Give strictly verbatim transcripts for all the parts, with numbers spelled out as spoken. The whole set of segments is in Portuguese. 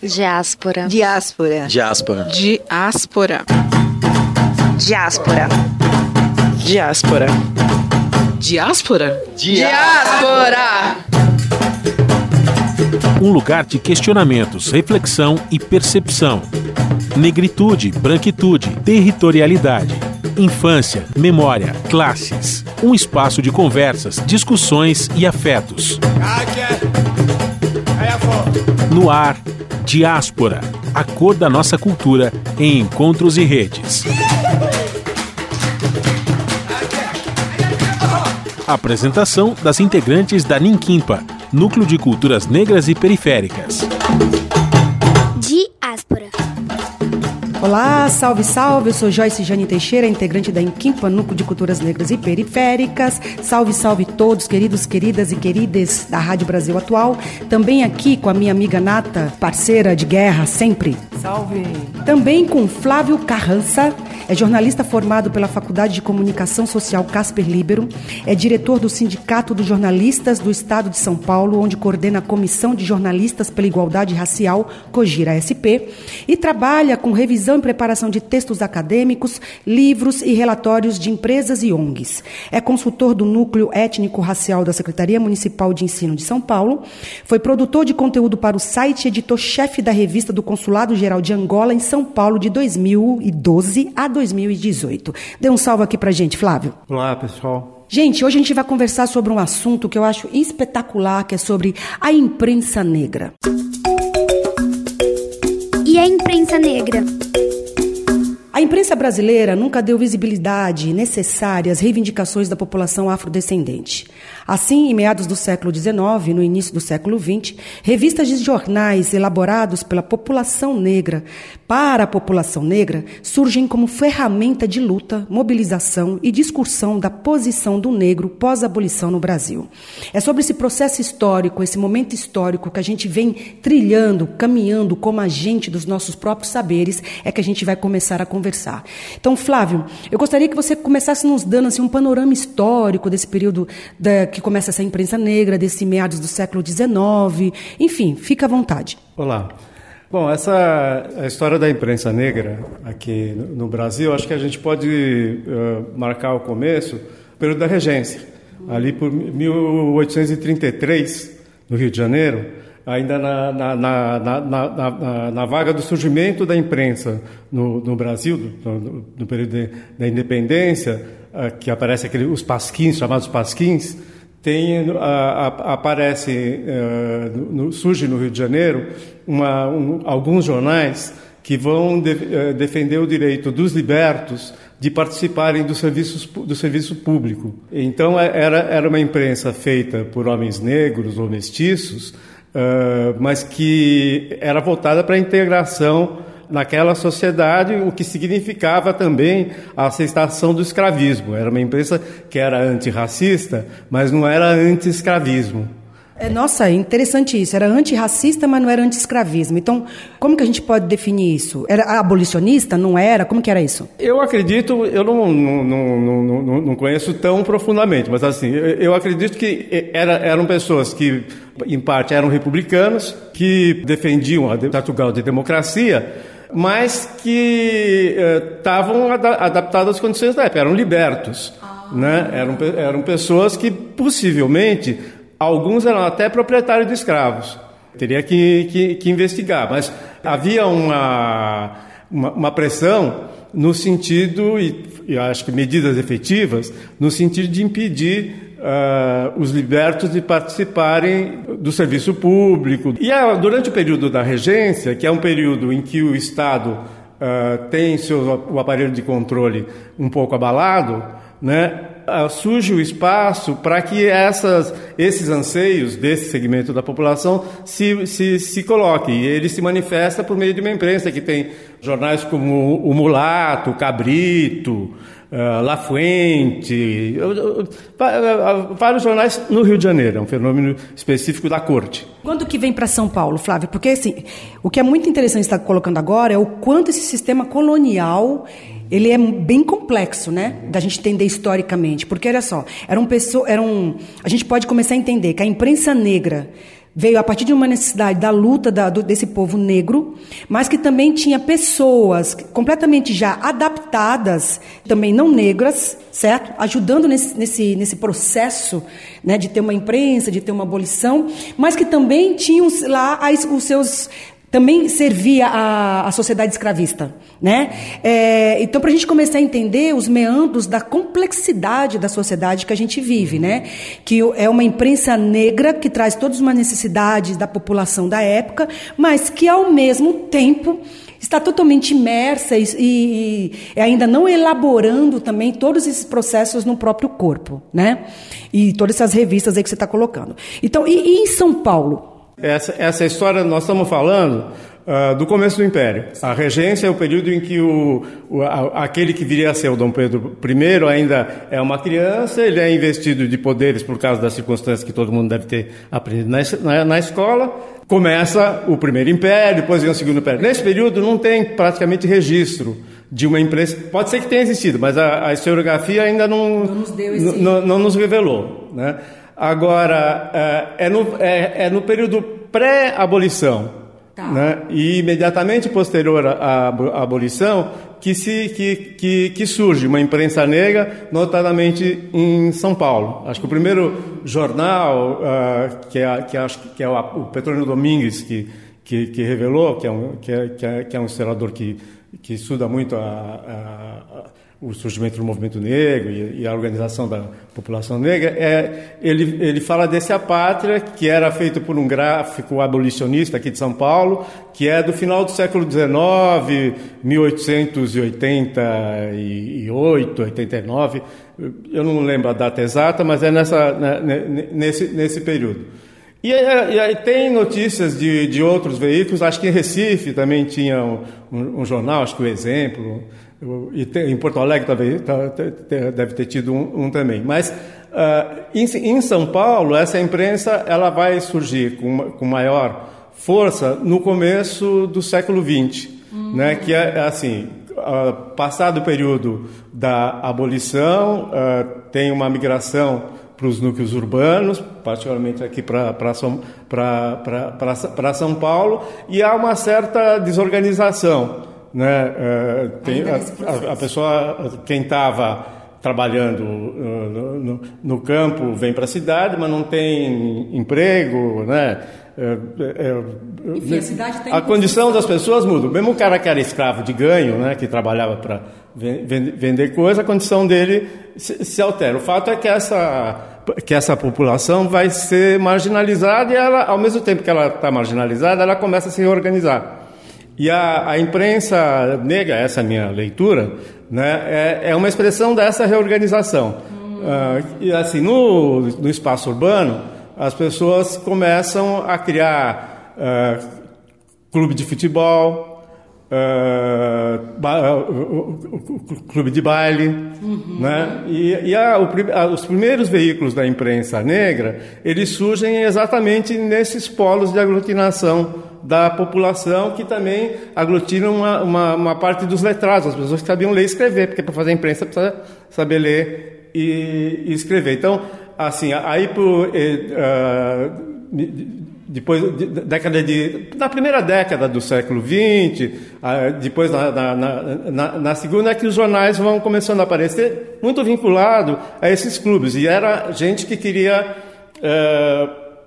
Diáspora. Diáspora. Diáspora. Diáspora. Diáspora. Diáspora. Diáspora? Diáspora! Um lugar de questionamentos, reflexão e percepção. Negritude, branquitude, territorialidade, infância, memória, classes. Um espaço de conversas, discussões e afetos. No ar, Diáspora, a cor da nossa cultura em encontros e redes. Apresentação das integrantes da Ninquimpa, Núcleo de Culturas Negras e Periféricas. Diáspora. Olá, salve, salve, eu sou Joyce Jane Teixeira, integrante da Ninquimpa, Núcleo de Culturas Negras e Periféricas. Salve, salve todos, queridos, queridas e queridas da Rádio Brasil Atual. Também aqui com a minha amiga Nata, parceira de guerra sempre. Salve. Também com Flávio Carrança, é jornalista formado pela Faculdade de Comunicação Social Casper Libero, é diretor do Sindicato dos Jornalistas do Estado de São Paulo, onde coordena a Comissão de Jornalistas pela Igualdade Racial, COGIRA S P, e trabalha com revisão e preparação de textos acadêmicos, livros e relatórios de empresas e O N Gs. É consultor do Núcleo Étnico-Racial da Secretaria Municipal de Ensino de São Paulo, foi produtor de conteúdo para o site e editor-chefe da revista do Consulado Geral de Angola em São Paulo de dois mil e doze a dois mil e dezoito. Dê um salve aqui pra gente, Flávio. Olá, pessoal. Gente, hoje a gente vai conversar sobre um assunto que eu acho espetacular, que é sobre a imprensa negra. E a imprensa negra? A imprensa brasileira nunca deu visibilidade necessária às reivindicações da população afrodescendente. Assim, em meados do século dezenove, no início do século vinte, revistas de jornais elaborados pela população negra para a população negra surgem como ferramenta de luta, mobilização e discussão da posição do negro pós-abolição no Brasil. É sobre esse processo histórico, esse momento histórico que a gente vem trilhando, caminhando como agente dos nossos próprios saberes, é que a gente vai começar a conversar. Então, Flávio, eu gostaria que você começasse nos dando assim, um panorama histórico desse período da, que começa essa imprensa negra, desse meados do século dezenove. Enfim, fica à vontade. Olá. Bom, essa a história da imprensa negra aqui no Brasil, acho que a gente pode uh, marcar o começo, o período da regência. Ali por mil oitocentos e trinta e três, no Rio de Janeiro, ainda na, na, na, na, na, na, na vaga do surgimento da imprensa no, no Brasil, no, no período de, da independência, uh, que aparece aquele, os pasquins, chamados pasquins, tem, uh, aparece, uh, no, surge no Rio de Janeiro uma, um, alguns jornais que vão de, uh, defender o direito dos libertos de participarem do serviço, do serviço público. Então, era, era uma imprensa feita por homens negros ou mestiços, uh, mas que era voltada para a integração naquela sociedade, o que significava também a aceitação do escravismo. Era uma imprensa que era antirracista, mas não era anti-escravismo. É, nossa, interessante isso. Era antirracista, mas não era anti-escravismo. Então, como que a gente pode definir isso? Era abolicionista? Não era? Como que era isso? Eu acredito, eu não, não, não, não, não conheço tão profundamente, mas assim, eu acredito que era, eram pessoas que, em parte, eram republicanos, que defendiam a Portugal de democracia, mas que estavam eh, adaptados às condições da época, eram libertos. Ah. Né? Eram, eram pessoas que, possivelmente, alguns eram até proprietários de escravos. Teria que, que, que investigar, mas havia uma, uma, uma pressão no sentido, e, e acho que medidas efetivas, no sentido de impedir Uh, os libertos de participarem do serviço público. E uh, durante o período da regência, que é um período em que o Estado uh, tem seu, o aparelho de controle um pouco abalado, né, uh, surge o espaço para que essas, esses anseios desse segmento da população se, se, se coloquem. E ele se manifesta por meio de uma imprensa que tem jornais como o Mulato, o Cabrito, Uh, La Fuente, uh, uh, uh, vários jornais no Rio de Janeiro, é um fenômeno específico da corte. Quando que vem para São Paulo, Flávio? Porque assim, o que é muito interessante estar colocando agora é o quanto esse sistema colonial, ele é bem complexo, né, da gente entender historicamente, porque olha só, era um pessoa, era um, a gente pode começar a entender que a imprensa negra veio a partir de uma necessidade da luta da, do, desse povo negro, mas que também tinha pessoas completamente já adaptadas, também não negras, certo? Ajudando nesse, nesse, nesse processo, né, de ter uma imprensa, de ter uma abolição, mas que também tinham lá as, os seus... também servia à, à sociedade escravista, né? É, então, para a gente começar a entender os meandros da complexidade da sociedade que a gente vive, né? Que é uma imprensa negra que traz todas as necessidades da população da época, mas que, ao mesmo tempo, está totalmente imersa e, e, e ainda não elaborando também todos esses processos no próprio corpo, né? E todas essas revistas aí que você está colocando. Então, e, e em São Paulo? Essa, essa história, nós estamos falando uh, do começo do Império. A regência é o período em que o, o, a, aquele que viria a ser o Dom Pedro I ainda é uma criança, ele é investido de poderes por causa das circunstâncias que todo mundo deve ter aprendido na, na, na escola. Começa o primeiro Império, depois vem o segundo Império. Nesse período não tem praticamente registro de uma imprensa. Pode ser que tenha existido, mas a, a historiografia ainda não, não, nos, deu esse... não, não nos revelou, né? Agora, é no, é, é no período pré-abolição, tá, né? E imediatamente posterior à, à abolição que, se, que, que, que surge uma imprensa negra, notadamente em São Paulo. Acho que o primeiro jornal, uh, que, é, que, acho que é o, o Petrônio Domingues, que, que, que revelou, que é um, que é, que é, que é um historiador que, que estuda muito a, a, a o surgimento do movimento negro e, e a organização da população negra, é, ele, ele fala desse A Pátria, que era feito por um gráfico abolicionista aqui de São Paulo, que é do final do século dezenove, mil oitocentos e oitenta e oito, oitenta e nove, eu não lembro a data exata, mas é nessa, né, nesse, nesse período. E, e aí tem notícias de, de outros veículos, acho que em Recife também tinha um, um, um jornal, acho que o Exemplo, e tem, em Porto Alegre talvez, deve ter tido um, um também. Mas uh, em, em São Paulo, essa imprensa ela vai surgir com, com maior força no começo do século vinte, uhum. né, que é assim, uh, passado o período da abolição, uh, tem uma migração para os núcleos urbanos, particularmente aqui para São, São Paulo, e há uma certa desorganização, né? Uh, tem, a, a, a pessoa, quem estava trabalhando uh, no, no campo vem para a cidade, mas não tem emprego, né? Uh, uh, Enfim, a cidade tem a condição das pessoas muda. Mesmo o cara que era escravo de ganho, né, que trabalhava para vender coisa, a condição dele se, se altera. O fato é que essa, que essa população vai ser marginalizada e ela, ao mesmo tempo que ela está marginalizada, ela começa a se reorganizar. E a, a imprensa negra, essa é a minha leitura, né, é, é uma expressão dessa reorganização. Hum. Uh, e assim, no, no espaço urbano, as pessoas começam a criar uh, clube de futebol, uh, ba, uh, clube de baile, uhum. né? E, e a, o, a, os primeiros veículos da imprensa negra, eles surgem exatamente nesses polos de aglutinação da população, que também aglutinam uma, uma, uma parte dos letrados, as pessoas que sabiam ler e escrever, porque para fazer a imprensa precisa saber ler e, e escrever. Então, assim, aí por, uh, depois de, década de, na primeira década do século vinte, uh, depois na, na, na, na segunda é que os jornais vão começando a aparecer, muito vinculado a esses clubes, e era gente que queria uh,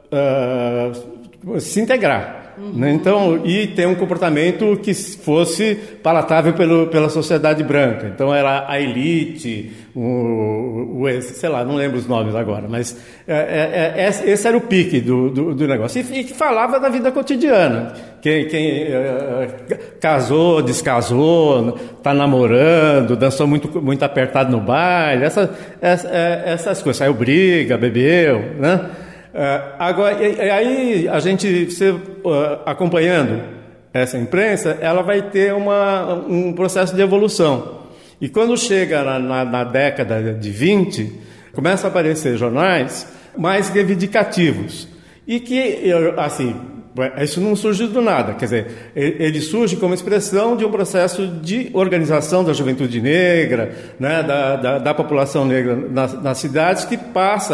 uh, se integrar. Uhum. Né? Então, e ter um comportamento que fosse palatável pelo, pela sociedade branca. Então, era a elite, o, o, sei lá, não lembro os nomes agora, mas é, é, é, esse era o pique do, do, do negócio. E, e que falava da vida cotidiana. Quem, quem é, casou, descasou, está namorando, dançou muito, muito apertado no baile, essa, essa, essas coisas. Saiu briga, bebeu, né? Uh, agora, e, e aí a gente, você, uh, acompanhando essa imprensa, ela vai ter uma, um processo de evolução. E quando chega na, na, na década de vinte, começam a aparecer jornais mais reivindicativos. E que, assim, isso não surge do nada. Quer dizer, ele surge como expressão de um processo de organização da juventude negra, né, da, da, da população negra nas, nas cidades, que passa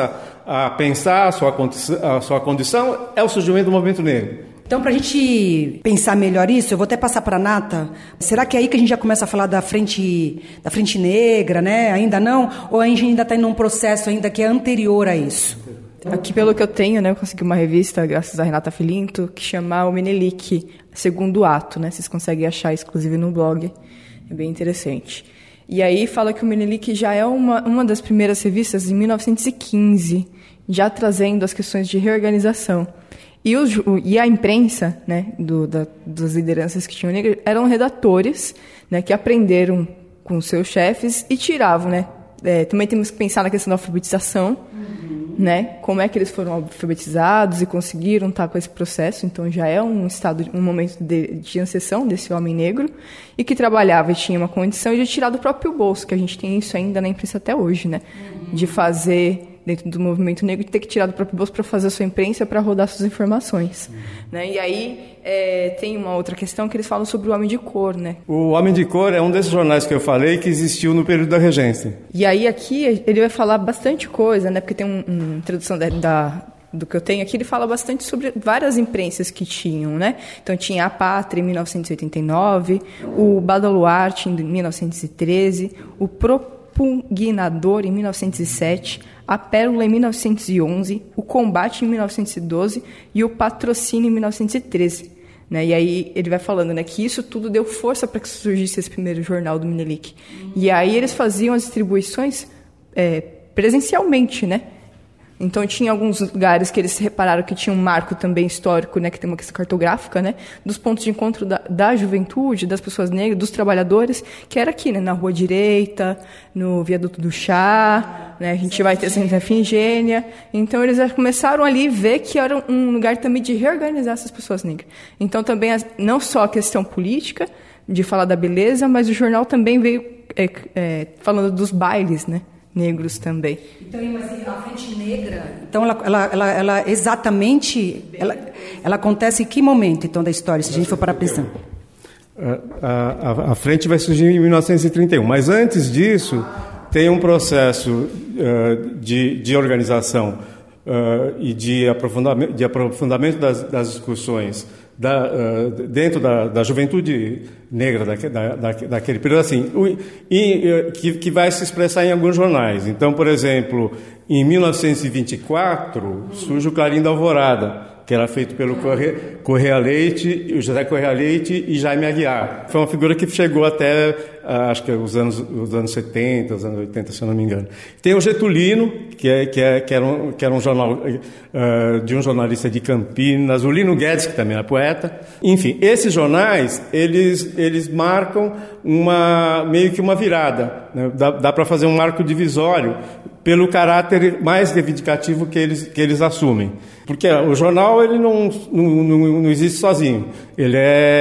a pensar a sua condição, a sua condição é o surgimento do movimento negro. Então, para a gente pensar melhor isso, eu vou até passar para a Nata. Será que é aí que a gente já começa a falar da frente, da frente negra, né? Ainda não? Ou a gente ainda está em um processo ainda que é anterior a isso? Aqui, pelo que eu tenho, né, eu consegui uma revista, graças a Renata Filinto, que chama O Menelik, Segundo Ato, né? Vocês conseguem achar, inclusive, no blog. É bem interessante. E aí fala que o Menelik já é uma, uma das primeiras revistas em mil novecentos e quinze, já trazendo as questões de reorganização. E, os, e a imprensa, né, do, da, das lideranças que tinham negro, eram redatores, né, que aprenderam com seus chefes e tiravam, né? É, também temos que pensar na questão da alfabetização, uhum. né? Como é que eles foram alfabetizados e conseguiram estar com esse processo. Então já é um estado, um momento de, de ascensão desse homem negro e que trabalhava e tinha uma condição de tirar do próprio bolso, que a gente tem isso ainda na imprensa até hoje, né? Uhum. De fazer dentro do movimento negro, ter que tirar do próprio bolso para fazer a sua imprensa, para rodar suas informações. Uhum. Né? E aí é, tem uma outra questão que eles falam sobre o Homem de Cor. Né? O Homem de Cor é um desses jornais que eu falei que existiu no período da regência. E aí aqui ele vai falar bastante coisa, né? Porque tem uma um, introdução da, da, do que eu tenho aqui, ele fala bastante sobre várias imprensas que tinham. Né? Então tinha a Pátria em mil novecentos e oitenta e nove, o Badaluarte em mil novecentos e treze, o Propugnador em mil novecentos e sete, a Pérola em mil novecentos e onze, o Combate em mil novecentos e doze e o Patrocínio em mil novecentos e treze. Né? E aí ele vai falando, né, que isso tudo deu força para que surgisse esse primeiro jornal do Menelik. Uhum. E aí eles faziam as distribuições é, presencialmente, né? Então, tinha alguns lugares que eles repararam que tinha um marco também histórico, né, que tem uma questão cartográfica, né, dos pontos de encontro da, da juventude, das pessoas negras, dos trabalhadores, que era aqui, né, na Rua Direita, no Viaduto do Chá, né, a gente vai ter Santa Efigênia. Então, eles já começaram ali a ver que era um lugar também de reorganizar essas pessoas negras. Então, também, não só a questão política, de falar da beleza, mas o jornal também veio é, é, falando dos bailes, né, negros também. Então, mas a frente negra, então ela, ela, ela, ela exatamente, ela, ela acontece em que momento, então, da história, se a gente for para pensar? A, a, a frente vai surgir em mil novecentos e trinta e um, mas antes disso tem um processo uh, de, de organização uh, e de aprofundamento, de aprofundamento das, das discussões Da, uh, dentro da, da juventude negra da, da, daquele período, assim, o, e, uh, que, que vai se expressar em alguns jornais. Então, por exemplo, em mil novecentos e vinte e quatro, surge o Clarim da Alvorada, que era feito pelo Corre, Correia Leite, José Correia Leite e Jaime Aguiar. Foi uma figura que chegou até, uh, acho que os anos, os anos setenta, os anos oitenta, se eu não me engano. Tem o Getulino, que, é, que, é, que, era, um, que era um jornal uh, de um jornalista de Campinas, o Lino Guedes, que também era poeta. Enfim, esses jornais, eles, eles marcam uma, meio que uma virada, né? Dá, dá para fazer um marco divisório pelo caráter mais reivindicativo que eles, que eles assumem. Porque o jornal ele não, não, não, não existe sozinho. Ele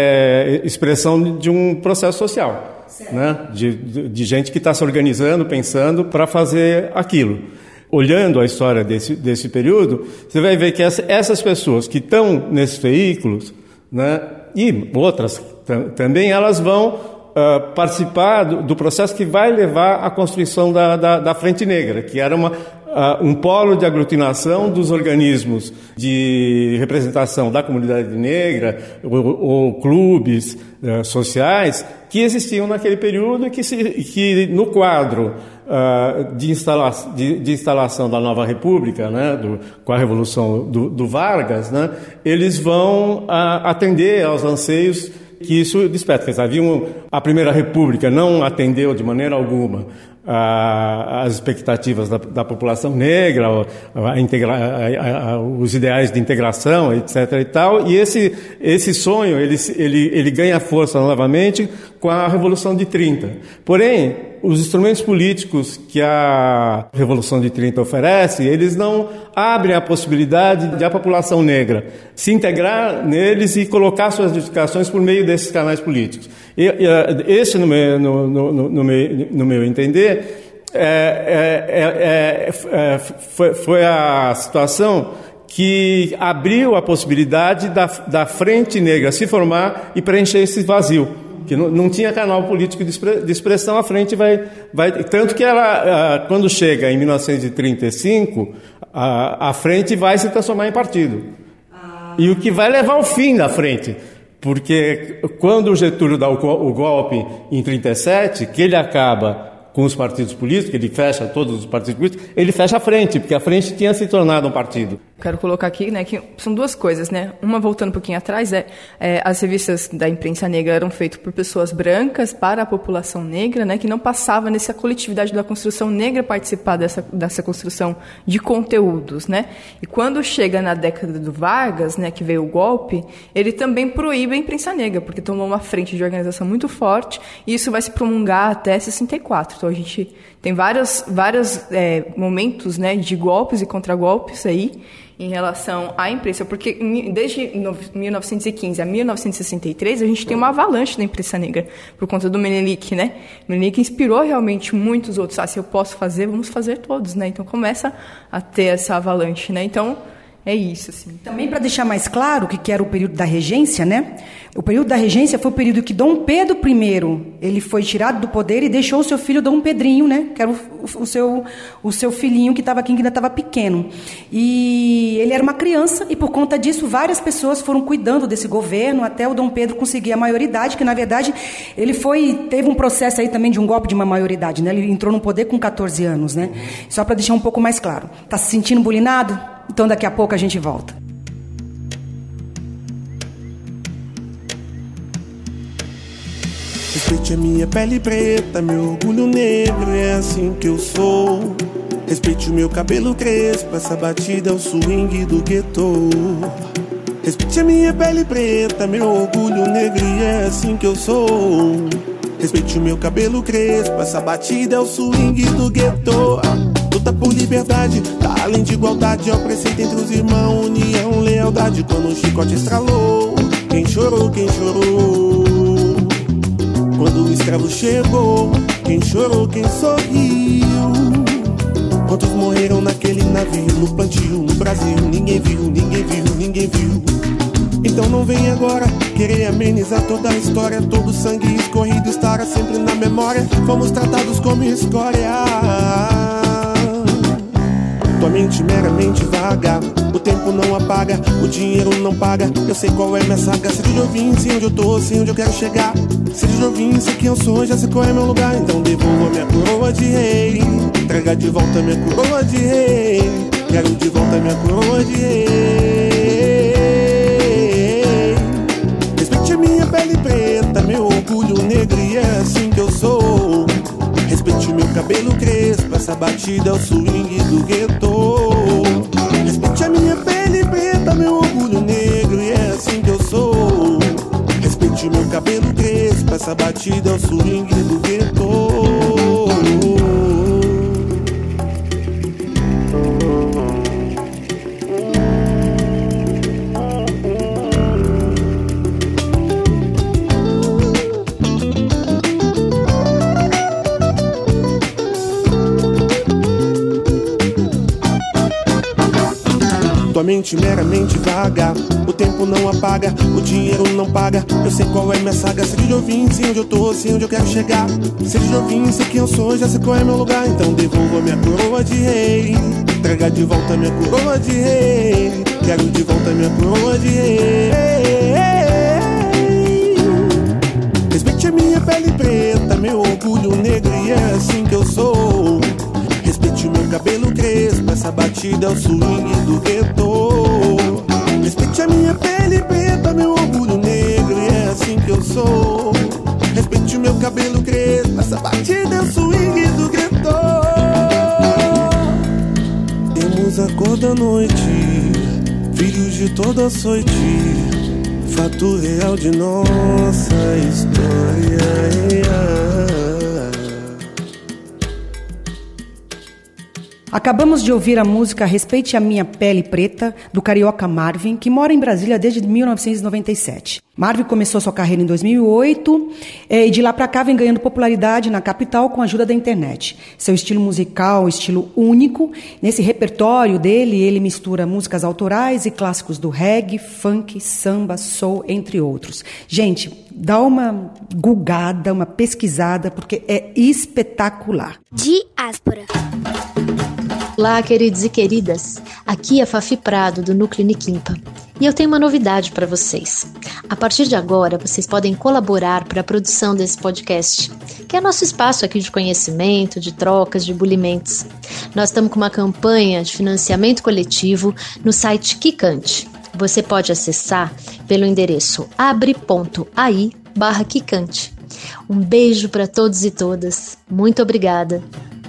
é expressão de um processo social, né? de, de, de gente que está se organizando, pensando para fazer aquilo. Olhando a história desse, desse período, você vai ver que essa, essas pessoas que estão nesses veículos, né, e outras tam, também, elas vão Uh, participar do, do processo que vai levar à construção da, da, da Frente Negra, que era uma, uh, um polo de aglutinação dos organismos de representação da comunidade negra, ou, ou clubes uh, sociais que existiam naquele período e que, se, que no quadro uh, de, instala, de, de instalação da nova república, né, do, com a Revolução do, do Vargas, né, eles vão uh, atender aos anseios que isso desperta. Quer dizer, havia um, a Primeira República não atendeu de maneira alguma a, as expectativas da, da população negra, a, a integra, a, a, os ideais de integração, etc. e tal, e esse, esse sonho ele, ele, ele ganha força novamente com a Revolução de trinta. Porém, os instrumentos políticos que a Revolução de trinta oferece, eles não abrem a possibilidade de a população negra se integrar neles e colocar suas justificações por meio desses canais políticos. E, e, esse, no meu, no, no, no, meu, no meu entender, é, é, é, é, foi, foi a situação que abriu a possibilidade da, da Frente Negra se formar e preencher esse vazio que não, não tinha canal político de, expre, de expressão, a frente vai... vai tanto que ela, quando chega em mil novecentos e trinta e cinco, a, a frente vai se transformar em partido. Ah. E o que vai levar ao fim da frente, porque quando o Getúlio dá o, o golpe em trinta e sete, que ele acaba com os partidos políticos, ele fecha todos os partidos políticos, ele fecha a frente, porque a frente tinha se tornado um partido. Quero colocar aqui, né, que são duas coisas, né? Uma, voltando um pouquinho atrás, é, é as revistas da imprensa negra eram feitas por pessoas brancas para a população negra, né, que não passava nessa coletividade da construção negra participar dessa, dessa construção de conteúdos, né? E quando chega na década do Vargas, né, que veio o golpe, ele também proíbe a imprensa negra, porque tomou uma frente de organização muito forte, e isso vai se prolongar até sessenta e quatro. Então a gente tem vários, vários é, momentos, né, de golpes e contragolpes aí, em relação à imprensa, porque desde mil novecentos e quinze a mil novecentos e sessenta e três a gente tem uma avalanche da imprensa negra, por conta do Menelik, né? Menelik inspirou realmente muitos outros. Ah, se eu posso fazer, vamos fazer todos, né? Então começa a ter essa avalanche, né? Então é isso, assim. Também para deixar mais claro o que, que era o período da regência, né? O período da regência foi o período que Dom Pedro I, ele foi tirado do poder e deixou o seu filho Dom Pedrinho, né? Que era o, o, o, seu, o seu filhinho que estava aqui, que ainda estava pequeno. E ele era uma criança e, por conta disso, várias pessoas foram cuidando desse governo até o Dom Pedro conseguir a maioridade, que, na verdade, ele foi, teve um processo aí também de um golpe de uma maioridade, né? Ele entrou no poder com catorze anos, né? Só para deixar um pouco mais claro. Está se sentindo bulinado? Então, daqui a pouco a gente volta. Respeite a minha pele preta, meu orgulho negro, é assim que eu sou. Respeite o meu cabelo crespo, essa batida é o swing do gueto. Respeite a minha pele preta, meu orgulho negro, é assim que eu sou. Respeite o meu cabelo crespo, essa batida é o swing do gueto. Luta por liberdade, tá além de igualdade, é o preceito entre os irmãos, união, lealdade. Quando o chicote estralou, quem chorou, quem chorou? Quando o escravo chegou, quem chorou, quem sorriu? Quantos morreram naquele navio, no plantio, no Brasil? Ninguém viu, ninguém viu, ninguém viu. Então não vem agora querer amenizar toda a história. Todo o sangue escorrido estará sempre na memória. Fomos tratados como escória. Tua mente meramente vaga, o tempo não apaga, o dinheiro não paga. Eu sei qual é minha saga, sei de onde eu vim, sei onde eu tô, sei onde eu quero chegar. Sei de onde eu vim, sei quem eu sou, já sei qual é meu lugar. Então devolva minha coroa de rei, entrega de volta minha coroa de rei. Quero de volta minha coroa de rei. Respeite a minha pele preta, meu orgulho negro, e é assim que eu sou. Respeite o meu cabelo crespo, essa batida é o swing do gueto. Respeite a minha pele preta, meu orgulho negro, e é assim que eu sou. Respeite o meu cabelo crespo, essa batida é o swing do gueto. Tua mente meramente vaga, o tempo não apaga, o dinheiro não paga. Eu sei qual é minha saga, sei de onde eu vim, sei onde eu tô, sei onde eu quero chegar. Sei de onde eu vim, sei quem eu sou, já sei qual é meu lugar. Então devolva minha coroa de rei, entrega de volta minha coroa de rei. Quero de volta minha coroa de rei. Respeite a minha pele preta, meu orgulho negro, e é assim que eu sou. Respeite o meu cabelo crespo, essa batida é o swing do gueto. Respeite a minha pele preta, meu orgulho negro, e é assim que eu sou. Respeite o meu cabelo crespo, essa batida é o swing do gueto. Temos a cor da noite, filhos de toda açoite, fato real de nossa história. Acabamos de ouvir a música Respeite a Minha Pele Preta, do carioca Marvin, que mora em Brasília desde mil novecentos e noventa e sete. Marvin começou sua carreira em dois mil e oito e de lá para cá vem ganhando popularidade na capital com a ajuda da internet. Seu estilo musical, estilo único. Nesse repertório dele, ele mistura músicas autorais e clássicos do reggae, funk, samba, soul, entre outros. Gente, dá uma gulgada, uma pesquisada, porque é espetacular. Diáspora. Olá, queridos e queridas. Aqui é a Fafi Prado, do Núcleo Niquimpa. E eu tenho uma novidade para vocês. A partir de agora, vocês podem colaborar para a produção desse podcast, que é nosso espaço aqui de conhecimento, de trocas, de bulimentos. Nós estamos com uma campanha de financiamento coletivo no site Kikante. Você pode acessar pelo endereço abre.ai barra Kikante. Um beijo para todos e todas. Muito obrigada.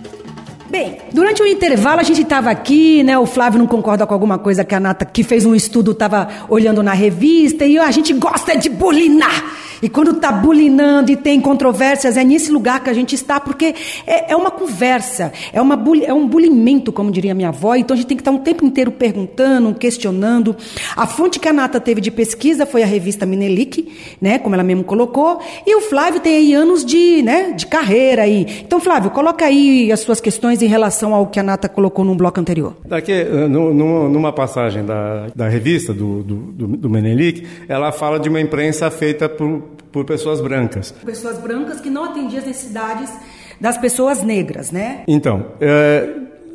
Bem, durante o intervalo a gente estava aqui, né? O Flávio não concorda com alguma coisa que a Nata, que fez um estudo, estava olhando na revista, e a gente gosta de bulinar. E quando está bulinando e tem controvérsias, é nesse lugar que a gente está, porque é, é uma conversa, é, uma, é um bulimento, como diria minha avó, então a gente tem que estar um tempo inteiro perguntando, questionando. A fonte que a Nata teve de pesquisa foi a revista Menelik, né, como ela mesmo colocou, e o Flávio tem aí anos de, né, de carreira aí. Então, Flávio, coloca aí as suas questões em relação ao que a Nata colocou no bloco anterior. Daqui, no, no, numa passagem da, da revista do, do, do Menelik, ela fala de uma imprensa feita por por pessoas brancas. Pessoas brancas que não atendiam as necessidades das pessoas negras, né? Então, é,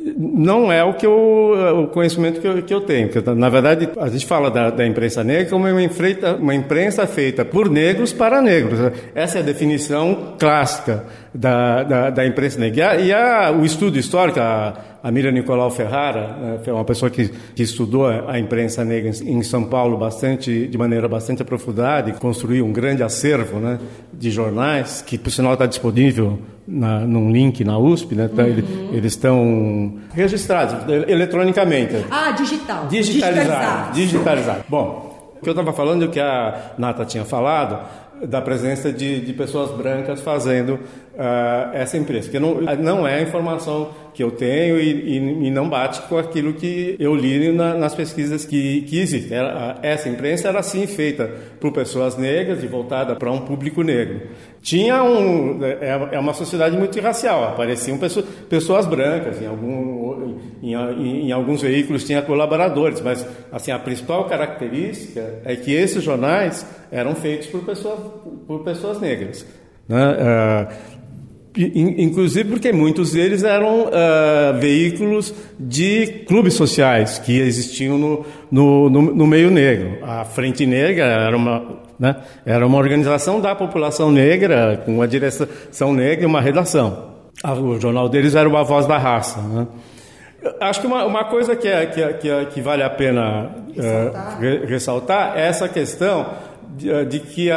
não é o, que eu, o conhecimento que eu, que eu tenho. Porque, na verdade, a gente fala da, da imprensa negra como uma, enfreita, uma imprensa feita por negros para negros. Essa é a definição clássica da, da, da imprensa negra. E a, o estudo histórico, a, a Miriam Nicolau Ferrara, né, foi uma pessoa que, que estudou a, a imprensa negra em, em São Paulo bastante, de maneira bastante aprofundada e construiu um grande acervo, né, de jornais, que, por sinal, está disponível na, num link na U S P, né? Tá, uhum. ele, eles estão registrados eletronicamente. Ah, digital. Digitalizado. Digitalizado. Bom, o que eu estava falando, o que a Nata tinha falado, da presença de, de pessoas brancas fazendo uh, essa empresa, que não, não é a informação que eu tenho e, e, e não bate com aquilo que eu li na, nas pesquisas que, que existem. Era, essa imprensa era sim feita por pessoas negras e voltada para um público negro. Tinha um... É, é uma sociedade muito racial, apareciam pessoas, pessoas brancas, em, algum, em, em, em alguns veículos tinha colaboradores, mas assim, a principal característica é que esses jornais eram feitos por pessoas, por pessoas negras, né? Uh, inclusive porque muitos deles eram uh, veículos de clubes sociais que existiam no, no, no, no meio negro. A Frente Negra era uma, né, era uma organização da população negra, com uma direção negra e uma redação. O jornal deles era uma Voz da Raça, né? Acho que uma, uma coisa que, é, que, é, que, é, que vale a pena ressaltar, uh, re, ressaltar é essa questão de, de que a,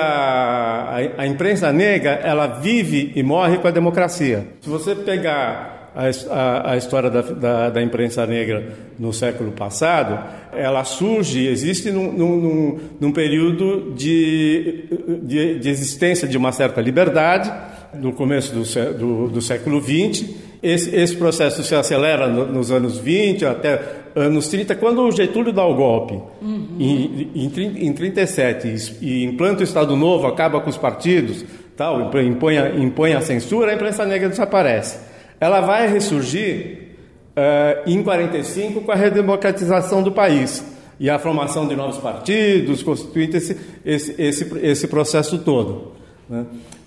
a, a imprensa negra, ela vive e morre com a democracia. Se você pegar a, a, a história da, da, da imprensa negra no século passado, ela surge, existe num, num, num período de, de, de existência de uma certa liberdade, no começo do, do, do século vinte. Esse, esse processo se acelera no, nos anos vinte até anos trinta, quando o Getúlio dá o golpe, uhum. em, em, em trinta e sete, e implanta o Estado Novo, acaba com os partidos, tal, impõe, a, impõe a censura, a imprensa negra desaparece. Ela vai ressurgir uh, em quarenta e cinco com a redemocratização do país e a formação de novos partidos, constituindo esse, esse, esse, esse processo todo, né?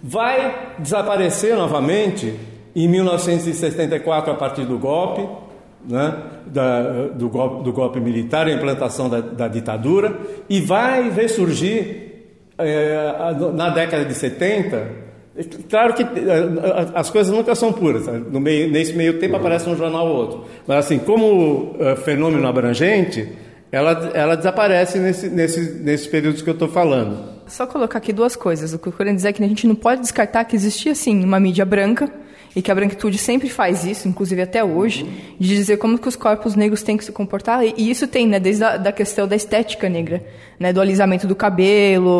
Vai desaparecer novamente em mil novecentos e setenta e quatro, a partir do golpe, né, da, do, golpe do golpe militar, a implantação da, da ditadura, e vai ressurgir é, na década de setenta. Claro que as coisas nunca são puras, no meio, nesse meio tempo aparece um jornal ou outro, mas assim, como uh, fenômeno abrangente, ela, ela desaparece nesse, nesse, nesses períodos que eu estou falando. Só colocar aqui duas coisas. O que eu quero dizer é que a gente não pode descartar que existia, sim, uma mídia branca, e que a branquitude sempre faz isso, inclusive até hoje, de dizer como que os corpos negros têm que se comportar. E isso tem, né, desde a da questão da estética negra, né, do alisamento do cabelo,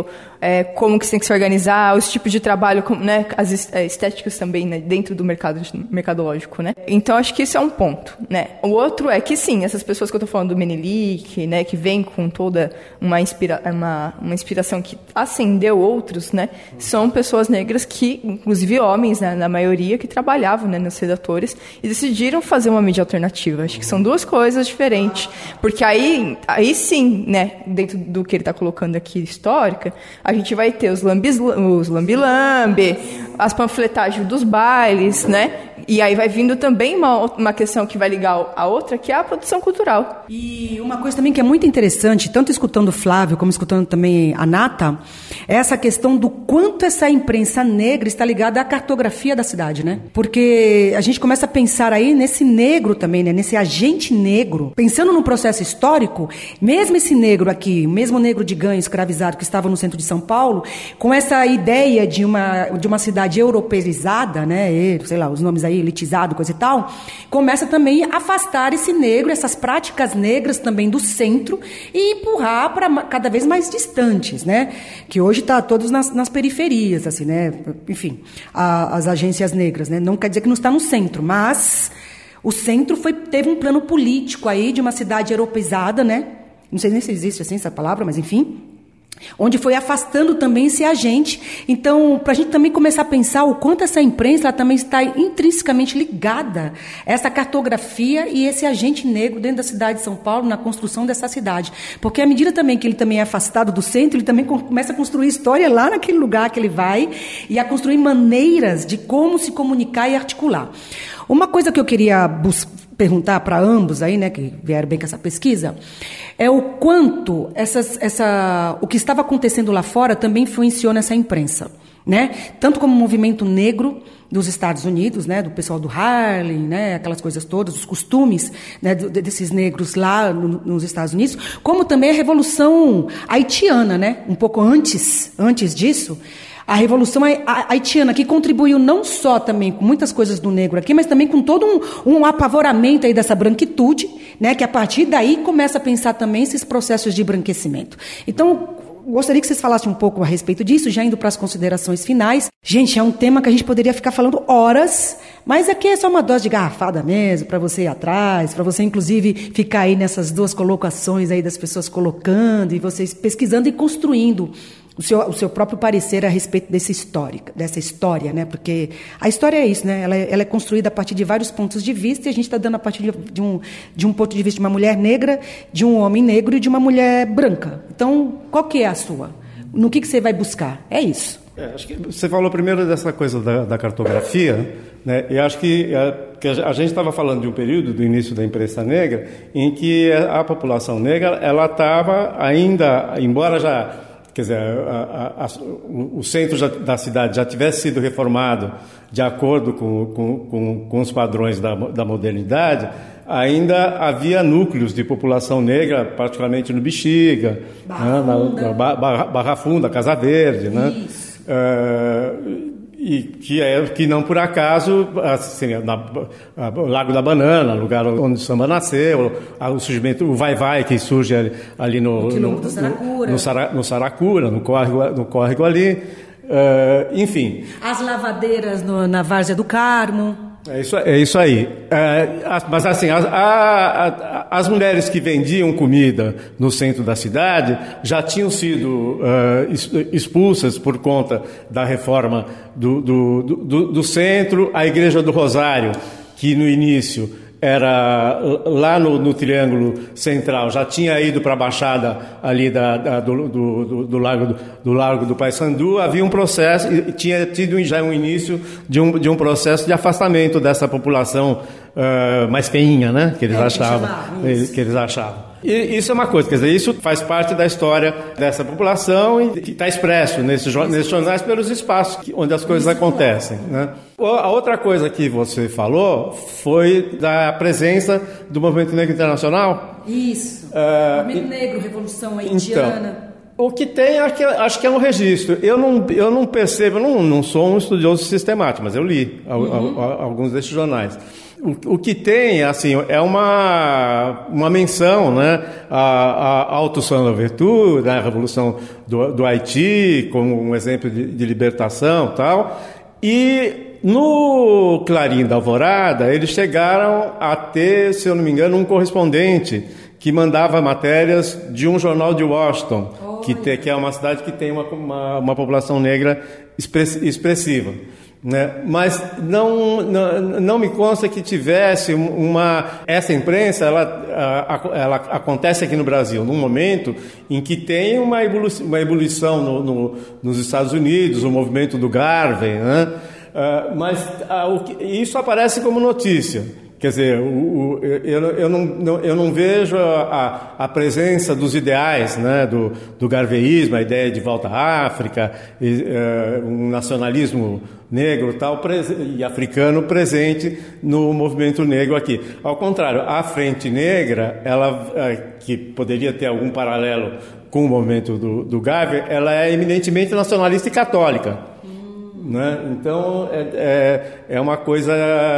é, como que você tem que se organizar, os tipos de trabalho, né, as estéticas também, né, dentro do mercado mercadológico, né? Então, acho que isso é um ponto, né? O outro é que, sim, essas pessoas que eu estou falando do Menelik, né, que vem com toda uma, inspira uma, uma inspiração que acendeu outros, né, são pessoas negras que, inclusive homens, né, na maioria, que trabalhavam, né, nos redatores e decidiram fazer uma mídia alternativa. Acho que são duas coisas diferentes, porque aí, aí sim, né, dentro do que ele está colocando aqui, histórica, a gente vai ter os lambis, os lambi-lambi, as panfletagens dos bailes, né? E aí vai vindo também uma, uma questão que vai ligar a outra, que é a produção cultural. E uma coisa também que é muito interessante, tanto escutando o Flávio como escutando também a Nata, é essa questão do quanto essa imprensa negra está ligada à cartografia da cidade, né? Porque a gente começa a pensar aí nesse negro também, né? Nesse agente negro. Pensando no processo histórico, mesmo esse negro aqui, mesmo negro de ganho escravizado que estava no centro de São Paulo, com essa ideia de uma, de uma cidade europeizada, né? E, sei lá, os nomes aí, elitizado, coisa e tal, começa também a afastar esse negro, essas práticas negras também do centro e empurrar para cada vez mais distantes, né? Que hoje está todos nas, nas periferias, assim, né? Enfim, a, as agências negras, né? Não quer dizer que não está no centro, mas o centro foi, teve um plano político aí de uma cidade europeizada, né? Não sei nem se existe assim essa palavra, mas enfim, onde foi afastando também esse agente. Então, para a gente também começar a pensar o quanto essa imprensa ela também está intrinsecamente ligada a essa cartografia e esse agente negro dentro da cidade de São Paulo, na construção dessa cidade. Porque à medida também que ele também é afastado do centro, ele também começa a construir história lá naquele lugar que ele vai e a construir maneiras de como se comunicar e articular. Uma coisa que eu queria buscar, perguntar para ambos aí, né, que vieram bem com essa pesquisa, é o quanto essas, essa, o que estava acontecendo lá fora também influenciou nessa imprensa, né? Tanto como o movimento negro dos Estados Unidos, né, do pessoal do Harlem, né, aquelas coisas todas, os costumes, né, desses negros lá no, nos Estados Unidos, como também a Revolução Haitiana, né, um pouco antes, antes disso. A Revolução Haitiana, que contribuiu não só também com muitas coisas do negro aqui, mas também com todo um, um apavoramento aí dessa branquitude, né, que a partir daí começa a pensar também esses processos de embranquecimento. Então, gostaria que vocês falassem um pouco a respeito disso, já indo para as considerações finais. Gente, é um tema que a gente poderia ficar falando horas, mas aqui é só uma dose de garrafada mesmo, para você ir atrás, para você, inclusive, ficar aí nessas duas colocações aí das pessoas colocando, e vocês pesquisando e construindo o seu, o seu próprio parecer a respeito dessa história, dessa história, né? Porque a história é isso, né? Ela é, ela é construída a partir de vários pontos de vista, e a gente está dando a partir de, de, um, de um ponto de vista de uma mulher negra, de um homem negro e de uma mulher branca. Então, qual que é a sua? No que, que você vai buscar? É isso. É, acho que você falou primeiro dessa coisa da, da cartografia, né? Eu acho que, é, que a gente estava falando de um período do início da imprensa negra em que a, a população negra ela estava ainda, embora já Quer dizer, a, a, a, o centro já, da cidade já tivesse sido reformado de acordo com, com, com, com os padrões da, da modernidade, ainda havia núcleos de população negra, particularmente no Bexiga, Barra, né, Funda. na, na, Barra, Barra Funda, Casa Verde, né? Isso. Uh, e que, é, que não por acaso, assim, na, a, o Lago da Banana, lugar onde o samba nasceu, o, o surgimento, o vai-vai que surge ali, ali no, no, no, do Saracura. no, no, Sara, no Saracura, no córrego, no córrego ali, uh, enfim. As lavadeiras no, na Várzea do Carmo. É isso, é isso aí. É, mas assim, a, a, a, as mulheres que vendiam comida no centro da cidade já tinham sido uh, expulsas por conta da reforma do, do, do, do centro. A Igreja do Rosário, que no início era lá no, no Triângulo Central, já tinha ido para a Baixada ali da, da, do, do, do, do, Largo do, do Largo do Paissandu. Havia um processo, tinha tido já um início de um, de um processo de afastamento dessa população uh, mais feinha, né, que eles, é, achavam, que, que eles achavam. E isso é uma coisa, quer dizer, isso faz parte da história dessa população e que está expresso nesses, nesses jornais pelos espaços onde as coisas acontecem, né? A outra coisa que você falou foi da presença do Movimento Negro Internacional. Isso, Uh, Movimento Negro, Revolução Haitiana. O que tem, acho que, acho que é um registro. Eu não, eu não percebo, eu não, não sou um estudioso sistemático, mas eu li uhum. a, a, alguns desses jornais. O, o que tem, assim, é uma, uma menção, né, à, à Auto-San Louverture, né, a Revolução do, do Haiti, como um exemplo de, de libertação e tal. E no Clarim da Alvorada, eles chegaram a ter, se eu não me engano, um correspondente que mandava matérias de um jornal de Washington, oh, que, te, que é uma cidade que tem uma, uma, uma população negra expressiva. Né? Mas não, não, não me consta que tivesse uma... Essa imprensa, ela, ela acontece aqui no Brasil, num momento em que tem uma evolução, uma evolução no, no, nos Estados Unidos, o movimento do Garvey, né? Uh, mas uh, o que, isso aparece como notícia. Quer dizer, o, o, eu, eu, não, não, eu não vejo a, a presença dos ideais, né, do, do garveísmo, a ideia de volta à África, e, uh, um nacionalismo negro tal, e africano presente no movimento negro aqui. Ao contrário, a Frente Negra, ela, uh, que poderia ter algum paralelo com o movimento do, do Garvey, ela é eminentemente nacionalista e católica. Né? Então é, é, é uma coisa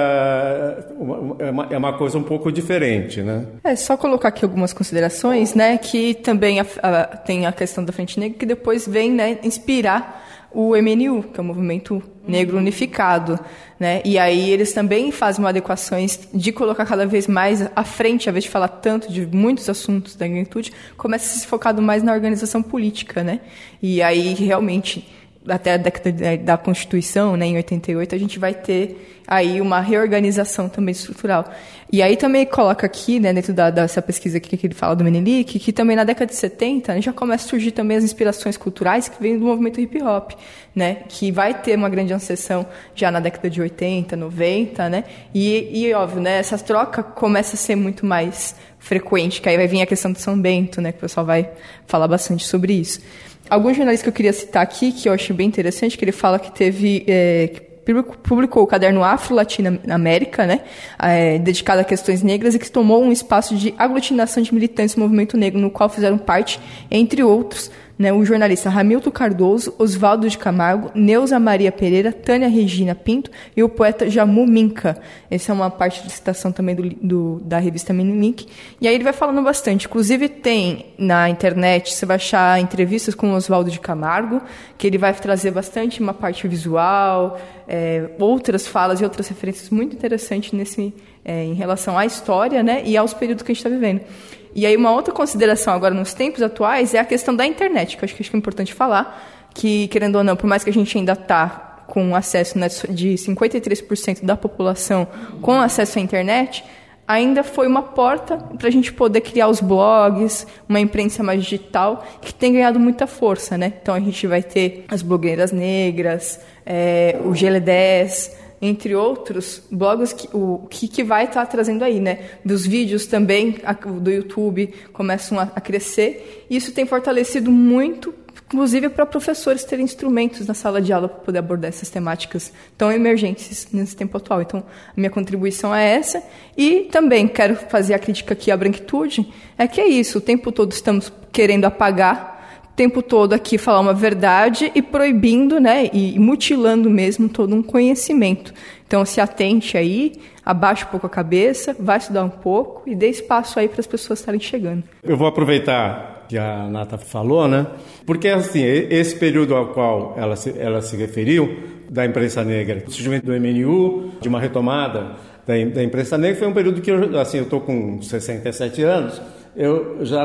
é uma, é uma coisa um pouco diferente, né? É só colocar aqui algumas considerações, né? Que também a, a, tem a questão da Frente Negra, que depois vem, né, inspirar o M N U, que é o Movimento Negro Unificado, né? E aí eles também fazem uma adequações de colocar cada vez mais à frente, ao invés de falar tanto de muitos assuntos da negritude, começa a se focar mais na organização política, né? E aí realmente até a década da Constituição, né, em oitenta e oito, a gente vai ter aí uma reorganização também estrutural. E aí também coloca aqui, né, dentro da, dessa pesquisa aqui que ele fala do Menelik, que também na década de setenta, né, já começa a surgir também as inspirações culturais que vêm do movimento hip-hop, né, que vai ter uma grande ascensão já na década de oitenta, noventa, né, e, e óbvio, né, essa troca começa a ser muito mais frequente, que aí vai vir a questão do São Bento, né, que o pessoal vai falar bastante sobre isso. Alguns jornalistas que eu queria citar aqui, que eu achei bem interessante, que ele fala que teve... É, que publicou o caderno Afro-Latino-América, né, é, dedicado a questões negras, e que tomou um espaço de aglutinação de militantes do movimento negro, no qual fizeram parte, entre outros, né, o jornalista Hamilton Cardoso, Oswaldo de Camargo, Neuza Maria Pereira, Tânia Regina Pinto e o poeta Jamu Minka. Essa é uma parte de citação também do, do, da revista Menelik. E aí ele vai falando bastante. Inclusive tem na internet, você vai achar entrevistas com o Oswaldo de Camargo, que ele vai trazer bastante uma parte visual, é, outras falas e outras referências muito interessantes nesse, é, em relação à história, né, e aos períodos que a gente está vivendo. E aí uma outra consideração agora nos tempos atuais é a questão da internet, que eu acho que é importante falar, que, querendo ou não, por mais que a gente ainda está com acesso, né, de cinquenta e três por cento da população com acesso à internet, ainda foi uma porta para a gente poder criar os blogs, uma imprensa mais digital, que tem ganhado muita força, né? Então a gente vai ter as blogueiras negras, é, o G L dez, entre outros blogs que, o, que, que vai estar tá trazendo aí, né? Dos vídeos também a, do YouTube começam a, a crescer. E isso tem fortalecido muito, inclusive para professores terem instrumentos na sala de aula para poder abordar essas temáticas tão emergentes nesse tempo atual. Então, a minha contribuição é essa. E também quero fazer a crítica aqui à branquitude, é que é isso, o tempo todo estamos querendo apagar, o tempo todo aqui falar uma verdade e proibindo, né, e mutilando mesmo todo um conhecimento. Então, se atente aí, abaixe um pouco a cabeça, vai estudar um pouco e dê espaço aí para as pessoas estarem chegando. Eu vou aproveitar que a Nata falou, né? Porque, assim, esse período ao qual ela se, ela se referiu, da imprensa negra, o surgimento do M N U, de uma retomada da, da imprensa negra, foi um período que, eu, assim, eu estou com sessenta e sete anos, eu já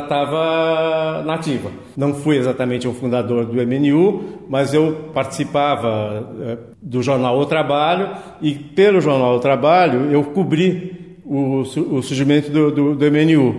estava nativa. Não fui exatamente um fundador do M N U, mas eu participava é, do jornal O Trabalho, e pelo jornal O Trabalho eu cobri o, o surgimento do, do, do M N U.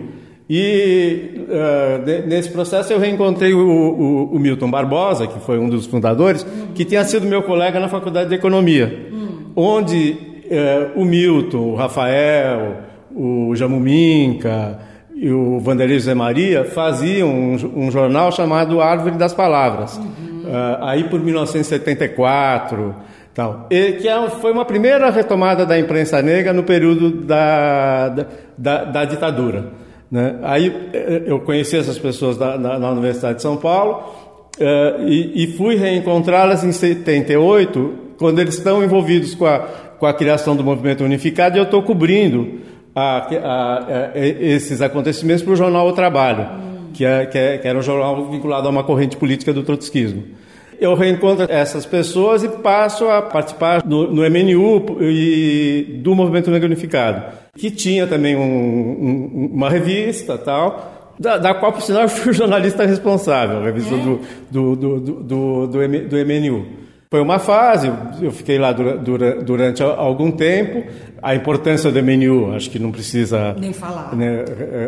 E uh, de, nesse processo eu reencontrei o, o, o Milton Barbosa, que foi um dos fundadores, que tinha sido meu colega na Faculdade de Economia, hum. onde uh, o Milton, o Rafael, o Jamu Minka e o Vanderlei José Maria faziam um, um jornal chamado Árvore das Palavras, uhum. uh, aí por mil novecentos e setenta e quatro, tal, e, que foi uma primeira retomada da imprensa negra no período da, da, da, da ditadura. né? Aí eu conheci essas pessoas na, na, na Universidade de São Paulo uh, e, e fui reencontrá-las em setenta e oito, quando eles estão envolvidos com a, com a criação do Movimento Unificado, e eu estou cobrindo a, a, a, esses acontecimentos para o jornal O Trabalho, que, é, que, é, que era um jornal vinculado a uma corrente política do trotskismo. Eu reencontro essas pessoas e passo a participar no, no M N U e do Movimento Negro Unificado, que tinha também um, um, uma revista, tal, da, da qual, por sinal, eu fui o jornalista responsável, a revista do, do, do, do, do, do, M, do M N U. Foi uma fase, eu fiquei lá dura, dura, durante algum tempo. A importância do M N U, acho que não precisa nem falar, né,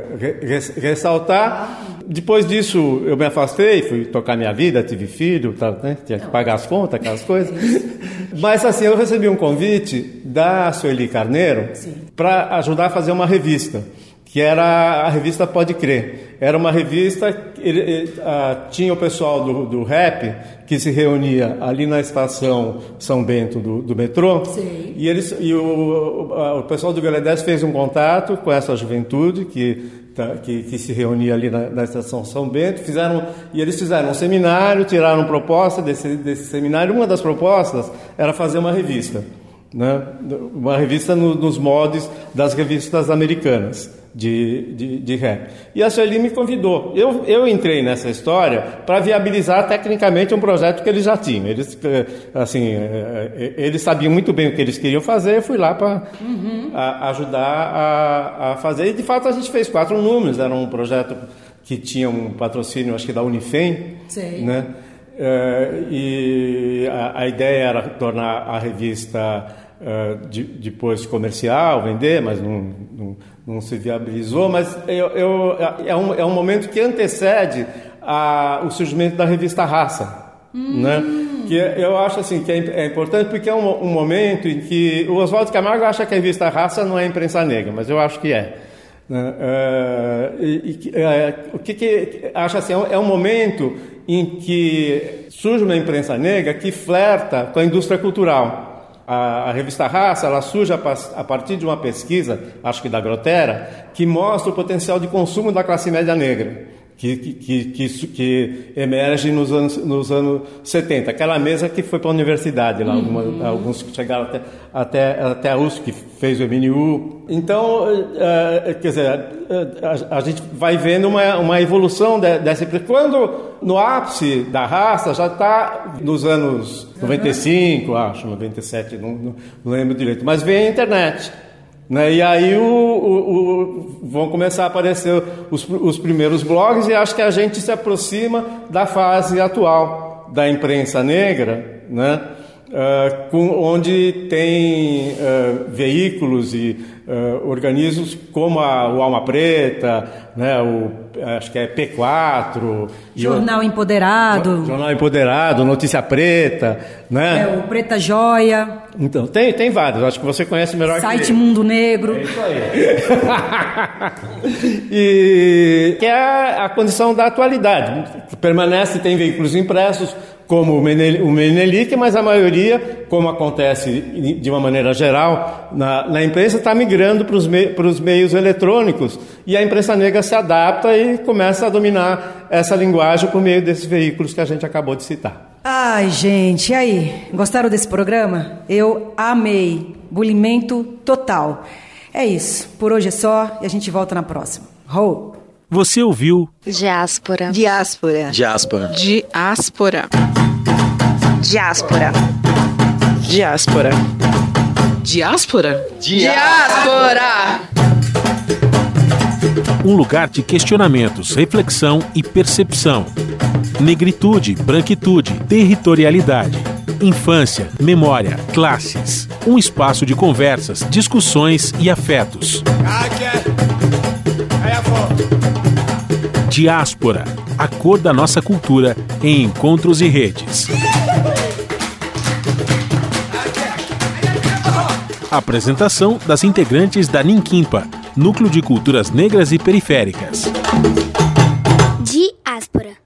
ressaltar. Ah. Depois disso, eu me afastei, fui tocar minha vida, tive filho, tá, né, tinha que pagar as contas, aquelas coisas. Mas assim, eu recebi um convite da Sueli Carneiro para ajudar a fazer uma revista, que era a revista Pode Crer. Era uma revista, ele, ele, uh, tinha o pessoal do, do rap, que se reunia ali na estação São Bento do, do metrô. Sim. E, eles, e o, o, o pessoal do Vila dez fez um contato com essa juventude que, tá, que, que se reunia ali na, na estação São Bento. Fizeram, e eles fizeram um seminário, tiraram proposta desse, desse seminário. Uma das propostas era fazer uma revista, né? Uma revista no, nos moldes das revistas americanas de, de, de rap. E a Sueli me convidou. Eu, eu entrei nessa história para viabilizar tecnicamente um projeto que eles já tinham. Eles, assim, eles sabiam muito bem o que eles queriam fazer, eu fui lá para uhum. ajudar a, a fazer. E, de fato, a gente fez quatro números. Era um projeto que tinha um patrocínio, acho que da Unifem. Sim. Né? Uh, e a, a ideia era tornar a revista uh, de, depois comercial, vender, mas não, não, não se viabilizou. Mas eu, eu, é, um, é um momento que antecede a, o surgimento da revista Raça. Hum. Né? Que eu acho assim, que é, é importante porque é um, um momento em que o Oswaldo Camargo acha que a revista Raça não é imprensa negra, mas eu acho que é. Uh, e, uh, o que, que acho assim, é um momento em que surge uma imprensa negra que flerta com a indústria cultural. A, a revista Raça, ela surge a, a partir de uma pesquisa, acho que da Grotera, que mostra o potencial de consumo da classe média negra, que, que, que, que emerge nos anos, nos anos setenta. Aquela mesa que foi para a universidade, lá, uhum. alguma, alguns chegaram até, até, até a U S P, que fez o M N U. Então, uh, quer dizer, uh, a, a gente vai vendo uma, uma evolução de, dessa... Quando, no ápice da Raça, já está nos anos noventa e cinco, uhum. acho, noventa e sete, não, não, não lembro direito, mas vem a internet. Né? E aí o, o, o, vão começar a aparecer os, os primeiros blogs, e acho que a gente se aproxima da fase atual da imprensa negra, né? uh, com, onde tem uh, veículos e uh, organismos como a, o Alma Preta, né? o, acho que é P quatro... Jornal o, Empoderado. Jornal Empoderado, Notícia Preta, né? É, o Preta Joia. Então, tem, tem vários, acho que você conhece melhor Site que Site Mundo Negro. É isso aí. E que é a condição da atualidade. Permanece, tem veículos impressos, como o Menelik, mas a maioria, como acontece de uma maneira geral na, na imprensa, está migrando para os me, meios eletrônicos, e a imprensa negra se adapta e começa a dominar essa linguagem por meio desses veículos que a gente acabou de citar. Ai, gente, e aí? Gostaram desse programa? Eu amei. Bulimento total. É isso. Por hoje é só e a gente volta na próxima. Ho! Você ouviu Diáspora. Diáspora. Diáspora. Diáspora. Diáspora. Diáspora. Diáspora? Diáspora! Um lugar de questionamentos, reflexão e percepção. Negritude, branquitude, territorialidade. Infância, memória, classes. Um espaço de conversas, discussões e afetos. Diáspora, a cor da nossa cultura em encontros e redes. Apresentação das integrantes da Ninquimpa, Núcleo de Culturas Negras e Periféricas. Diáspora.